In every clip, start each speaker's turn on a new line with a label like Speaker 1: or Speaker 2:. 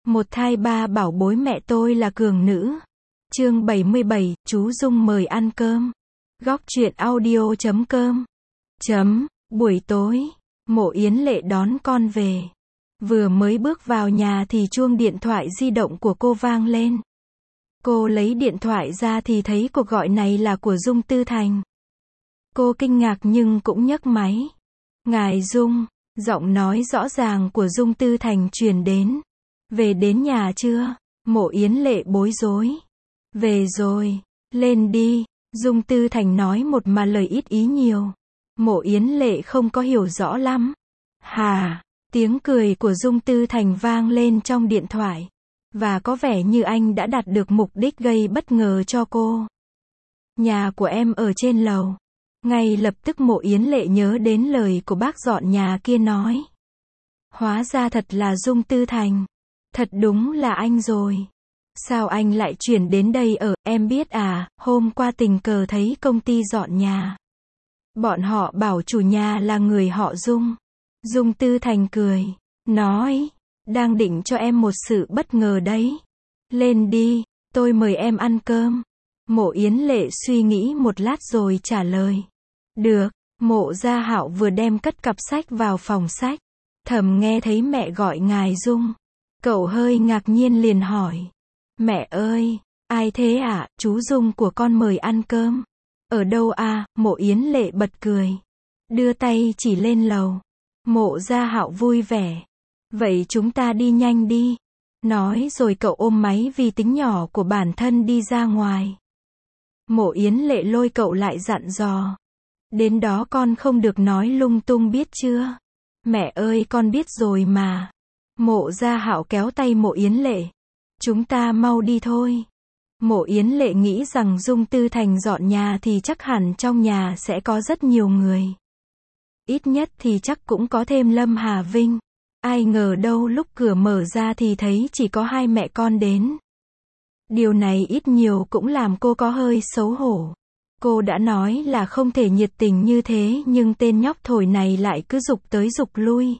Speaker 1: Một thai ba bảo bối mẹ tôi là cường nữ. Chương 77, chú Dung mời ăn cơm. Góc truyện audio.com. Buổi tối, Mộ Yến Lệ đón con về. Vừa mới bước vào nhà thì chuông điện thoại di động của cô vang lên. Cô lấy điện thoại ra thì thấy cuộc gọi này là của Dung Tư Thành. Cô kinh ngạc nhưng cũng nhấc máy. Ngài Dung, giọng nói rõ ràng của Dung Tư Thành truyền đến. Về đến nhà chưa? Mộ Yến Lệ bối rối. Về rồi, lên đi. Dung Tư Thành nói một mà lời ít ý nhiều. Mộ Yến Lệ không có hiểu rõ lắm. Hà, tiếng cười của Dung Tư Thành vang lên trong điện thoại. Và có vẻ như anh đã đạt được mục đích gây bất ngờ cho cô. Nhà của em ở trên lầu. Ngay lập tức Mộ Yến Lệ nhớ đến lời của bác dọn nhà kia nói. Hóa ra thật là Dung Tư Thành. Thật đúng là anh rồi. Sao anh lại chuyển đến đây ở, em biết à, hôm qua tình cờ thấy công ty dọn nhà. Bọn họ bảo chủ nhà là người họ Dung. Dung Tư Thành cười, nói, đang định cho em một sự bất ngờ đấy. Lên đi, tôi mời em ăn cơm. Mộ Yến Lệ suy nghĩ một lát rồi trả lời. Được. Mộ Gia Hạo vừa đem cất cặp sách vào phòng sách. Thầm nghe thấy mẹ gọi ngài Dung. Cậu hơi ngạc nhiên liền hỏi. Mẹ ơi, ai thế ạ? Chú Dung của con mời ăn cơm. Ở đâu à? Mộ Yến Lệ bật cười. Đưa tay chỉ lên lầu. Mộ Gia Hạo vui vẻ. Vậy chúng ta đi nhanh đi. Nói rồi cậu ôm máy vi tính nhỏ của bản thân đi ra ngoài. Mộ Yến Lệ lôi cậu lại dặn dò. Đến đó con không được nói lung tung biết chưa? Mẹ ơi con biết rồi mà. Mộ Gia Hạo kéo tay Mộ Yến Lệ. Chúng ta mau đi thôi. Mộ Yến Lệ nghĩ rằng Dung Tư Thành dọn nhà thì chắc hẳn trong nhà sẽ có rất nhiều người. Ít nhất thì chắc cũng có thêm Lâm Hà Vinh. Ai ngờ đâu lúc cửa mở ra thì thấy chỉ có hai mẹ con đến. Điều này ít nhiều cũng làm cô có hơi xấu hổ. Cô đã nói là không thể nhiệt tình như thế nhưng tên nhóc thổi này lại cứ giục tới giục lui.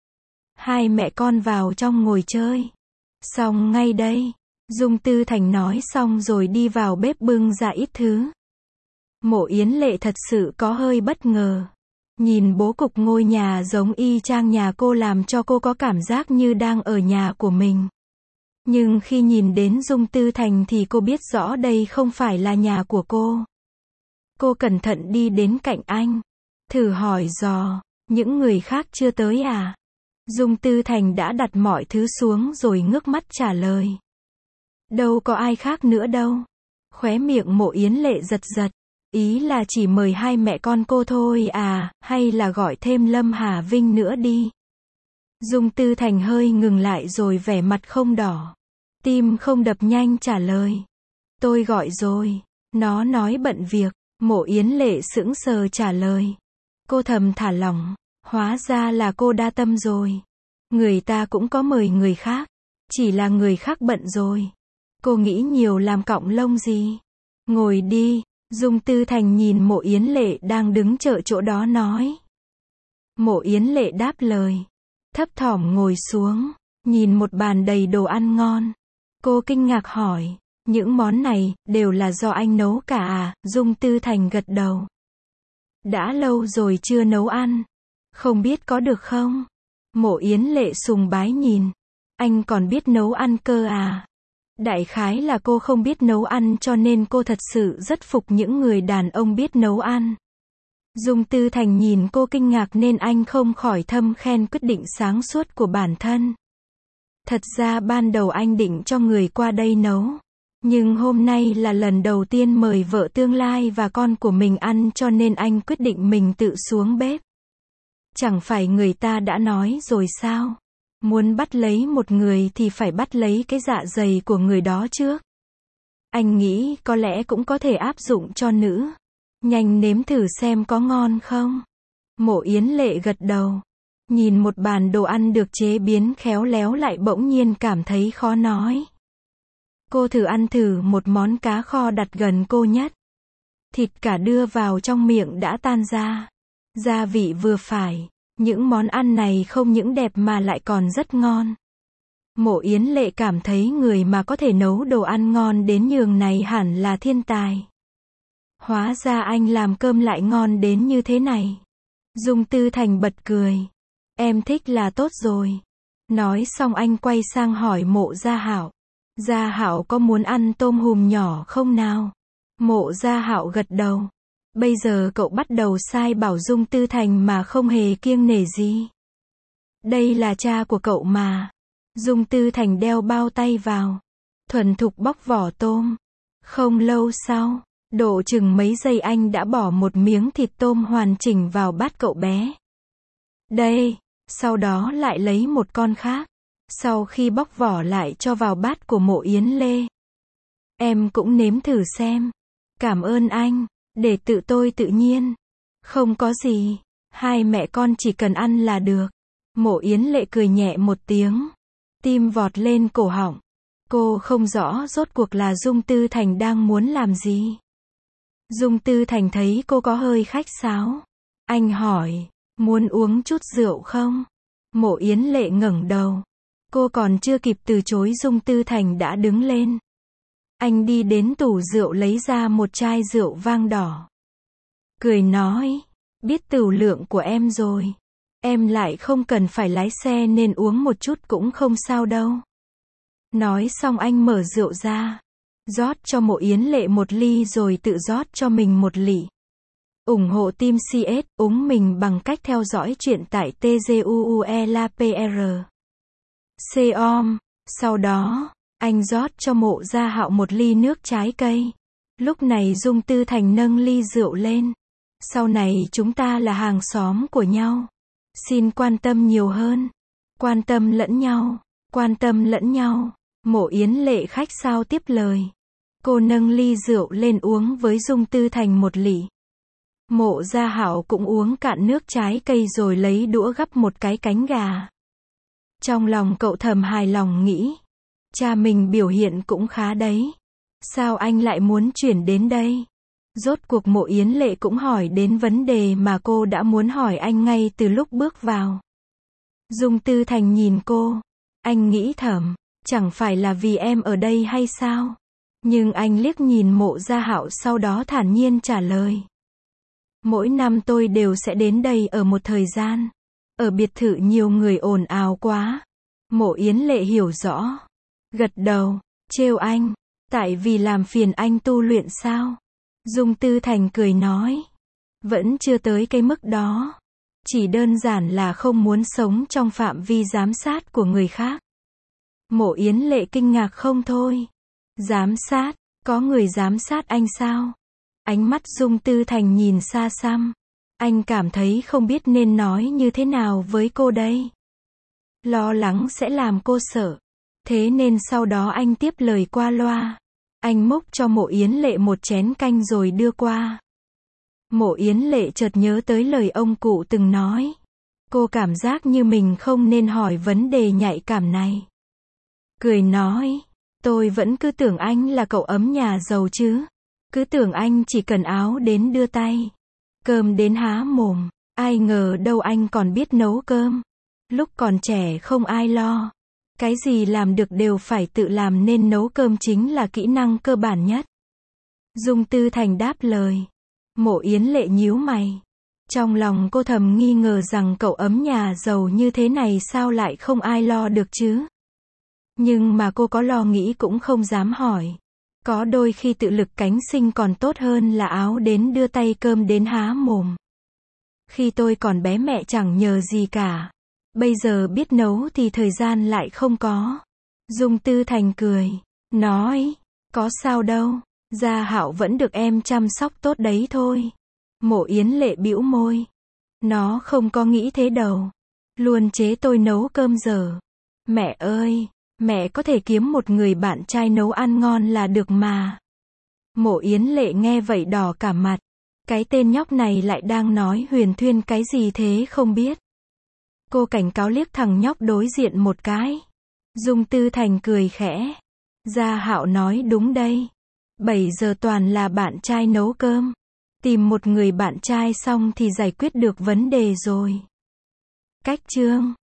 Speaker 1: Hai mẹ con vào trong ngồi chơi. Xong ngay đây. Dung Tư Thành nói xong rồi đi vào bếp bưng ra ít thứ. Mộ Yến Lệ thật sự có hơi bất ngờ. Nhìn bố cục ngôi nhà giống y chang nhà cô làm cho cô có cảm giác như đang ở nhà của mình. Nhưng khi nhìn đến Dung Tư Thành thì cô biết rõ đây không phải là nhà của cô. Cô cẩn thận đi đến cạnh anh. Thử hỏi dò, những người khác chưa tới à? Dung Tư Thành đã đặt mọi thứ xuống rồi ngước mắt trả lời. Đâu có ai khác nữa đâu. Khóe miệng Mộ Yến Lệ giật giật. Ý là chỉ mời hai mẹ con cô thôi à, hay là gọi thêm Lâm Hà Vinh nữa đi. Dung Tư Thành hơi ngừng lại rồi vẻ mặt không đỏ. Tim không đập nhanh trả lời. Tôi gọi rồi. Nó nói bận việc. Mộ Yến Lệ sững sờ trả lời. Cô thầm thả lỏng. Hóa ra là cô đa tâm rồi. Người ta cũng có mời người khác. Chỉ là người khác bận rồi. Cô nghĩ nhiều làm cọng lông gì. Ngồi đi. Dung Tư Thành nhìn Mộ Yến Lệ đang đứng chờ chỗ đó nói. Mộ Yến Lệ đáp lời. Thấp thỏm ngồi xuống. Nhìn một bàn đầy đồ ăn ngon. Cô kinh ngạc hỏi. Những món này, đều là do anh nấu cả à? Dung Tư Thành gật đầu. Đã lâu rồi chưa nấu ăn. Không biết có được không? Mộ Yến Lệ sùng bái nhìn. Anh còn biết nấu ăn cơ à? Đại khái là cô không biết nấu ăn cho nên cô thật sự rất phục những người đàn ông biết nấu ăn. Dung Tư Thành nhìn cô kinh ngạc nên anh không khỏi thầm khen quyết định sáng suốt của bản thân. Thật ra ban đầu anh định cho người qua đây nấu. Nhưng hôm nay là lần đầu tiên mời vợ tương lai và con của mình ăn cho nên anh quyết định mình tự xuống bếp. Chẳng phải người ta đã nói rồi sao? Muốn bắt lấy một người thì phải bắt lấy cái dạ dày của người đó trước. Anh nghĩ có lẽ cũng có thể áp dụng cho nữ. Nhanh nếm thử xem có ngon không? Mộ Yến Lệ gật đầu. Nhìn một bàn đồ ăn được chế biến khéo léo lại bỗng nhiên cảm thấy khó nói. Cô thử ăn thử một món cá kho đặt gần cô nhất. Thịt cả đưa vào trong miệng đã tan ra. Gia vị vừa phải. Những món ăn này không những đẹp mà lại còn rất ngon. Mộ Yến Lệ cảm thấy người mà có thể nấu đồ ăn ngon đến nhường này hẳn là thiên tài. Hóa ra anh làm cơm lại ngon đến như thế này. Dung Tư Thành bật cười. Em thích là tốt rồi. Nói xong anh quay sang hỏi Mộ Gia Hạo. Gia Hạo có muốn ăn tôm hùm nhỏ không nào? Mộ Gia Hạo gật đầu. Bây giờ cậu bắt đầu sai bảo Dung Tư Thành mà không hề kiêng nể gì. Đây là cha của cậu mà. Dung Tư Thành đeo bao tay vào. Thuần thục bóc vỏ tôm. Không lâu sau, độ chừng mấy giây anh đã bỏ một miếng thịt tôm hoàn chỉnh vào bát cậu bé. Đây, sau đó lại lấy một con khác. Sau khi bóc vỏ lại cho vào bát của Mộ Yến Lê. Em cũng nếm thử xem. Cảm ơn anh, để tự tôi tự nhiên. Không có gì, hai mẹ con chỉ cần ăn là được. Mộ Yến Lệ cười nhẹ một tiếng. Tim vọt lên cổ họng. Cô không rõ rốt cuộc là Dung Tư Thành đang muốn làm gì. Dung Tư Thành thấy cô có hơi khách sáo. Anh hỏi, muốn uống chút rượu không? Mộ Yến Lệ ngẩng đầu. Cô còn chưa kịp từ chối Dung Tư Thành đã đứng lên. Anh đi đến tủ rượu lấy ra một chai rượu vang đỏ. Cười nói, biết tửu lượng của em rồi. Em lại không cần phải lái xe nên uống một chút cũng không sao đâu. Nói xong anh mở rượu ra. Rót cho Mộ Yến Lệ một ly rồi tự rót cho mình một lị. ủng hộ team CS, úng mình bằng cách theo dõi chuyện tại tguelapr.com. Sau đó, anh rót cho Mộ Gia Hạo một ly nước trái cây. Lúc này Dung Tư Thành nâng ly rượu lên. Sau này chúng ta là hàng xóm của nhau. Xin quan tâm nhiều hơn. Quan tâm lẫn nhau. Quan tâm lẫn nhau. Mộ Yến Lệ khách sáo tiếp lời. Cô nâng ly rượu lên uống với Dung Tư Thành một lị. Mộ Gia Hạo cũng uống cạn nước trái cây rồi lấy đũa gắp một cái cánh gà. Trong lòng cậu thầm hài lòng nghĩ. Cha mình biểu hiện cũng khá đấy. Sao anh lại muốn chuyển đến đây? Rốt cuộc Mộ Yến Lệ cũng hỏi đến vấn đề mà cô đã muốn hỏi anh ngay từ lúc bước vào. Dung Tư Thành nhìn cô. Anh nghĩ thầm, chẳng phải là vì em ở đây hay sao? Nhưng anh liếc nhìn Mộ Gia Hạo sau đó thản nhiên trả lời. Mỗi năm tôi đều sẽ đến đây ở một thời gian. Ở biệt thự nhiều người ồn ào quá. Mộ Yến Lệ hiểu rõ. Gật đầu, trêu anh. Tại vì làm phiền anh tu luyện sao? Dung Tư Thành cười nói. Vẫn chưa tới cái mức đó. Chỉ đơn giản là không muốn sống trong phạm vi giám sát của người khác. Mộ Yến Lệ kinh ngạc không thôi. Giám sát? Có người giám sát anh sao? Ánh mắt Dung Tư Thành nhìn xa xăm. Anh cảm thấy không biết nên nói như thế nào với cô đây. Lo lắng sẽ làm cô sợ. Thế nên sau đó anh tiếp lời qua loa. Anh múc cho Mộ Yến Lệ một chén canh rồi đưa qua. Mộ Yến Lệ chợt nhớ tới lời ông cụ từng nói. Cô cảm giác như mình không nên hỏi vấn đề nhạy cảm này. Cười nói, tôi vẫn cứ tưởng anh là cậu ấm nhà giàu chứ. Cứ tưởng anh chỉ cần áo đến đưa tay, cơm đến há mồm. Ai ngờ đâu anh còn biết nấu cơm. Lúc còn trẻ không ai lo. Cái gì làm được đều phải tự làm nên nấu cơm chính là kỹ năng cơ bản nhất. Dung Tư Thành đáp lời. Mộ Yến Lệ nhíu mày. Trong lòng cô thầm nghi ngờ rằng cậu ấm nhà giàu như thế này sao lại không ai lo được chứ. Nhưng mà cô có lo nghĩ cũng không dám hỏi. Có đôi khi tự lực cánh sinh còn tốt hơn là áo đến đưa tay cơm đến há mồm. Khi tôi còn bé mẹ chẳng nhờ gì cả. Bây giờ biết nấu thì thời gian lại không có. Dung Tư Thành cười. Nói. Có sao đâu. Gia Hạo vẫn được em chăm sóc tốt đấy thôi. Mộ Yến Lệ bĩu môi. Nó không có nghĩ thế đâu. Luôn chế tôi nấu cơm dở. Mẹ ơi. Mẹ có thể kiếm một người bạn trai nấu ăn ngon là được mà. Mộ Yến Lệ nghe vậy đỏ cả mặt. Cái tên nhóc này lại đang nói huyền thuyên cái gì thế không biết. Cô cảnh cáo liếc thằng nhóc đối diện một cái. Dung Tư Thành cười khẽ. Gia Hạo nói đúng đây. 7 giờ toàn là bạn trai nấu cơm. Tìm một người bạn trai xong thì giải quyết được vấn đề rồi. Cách chương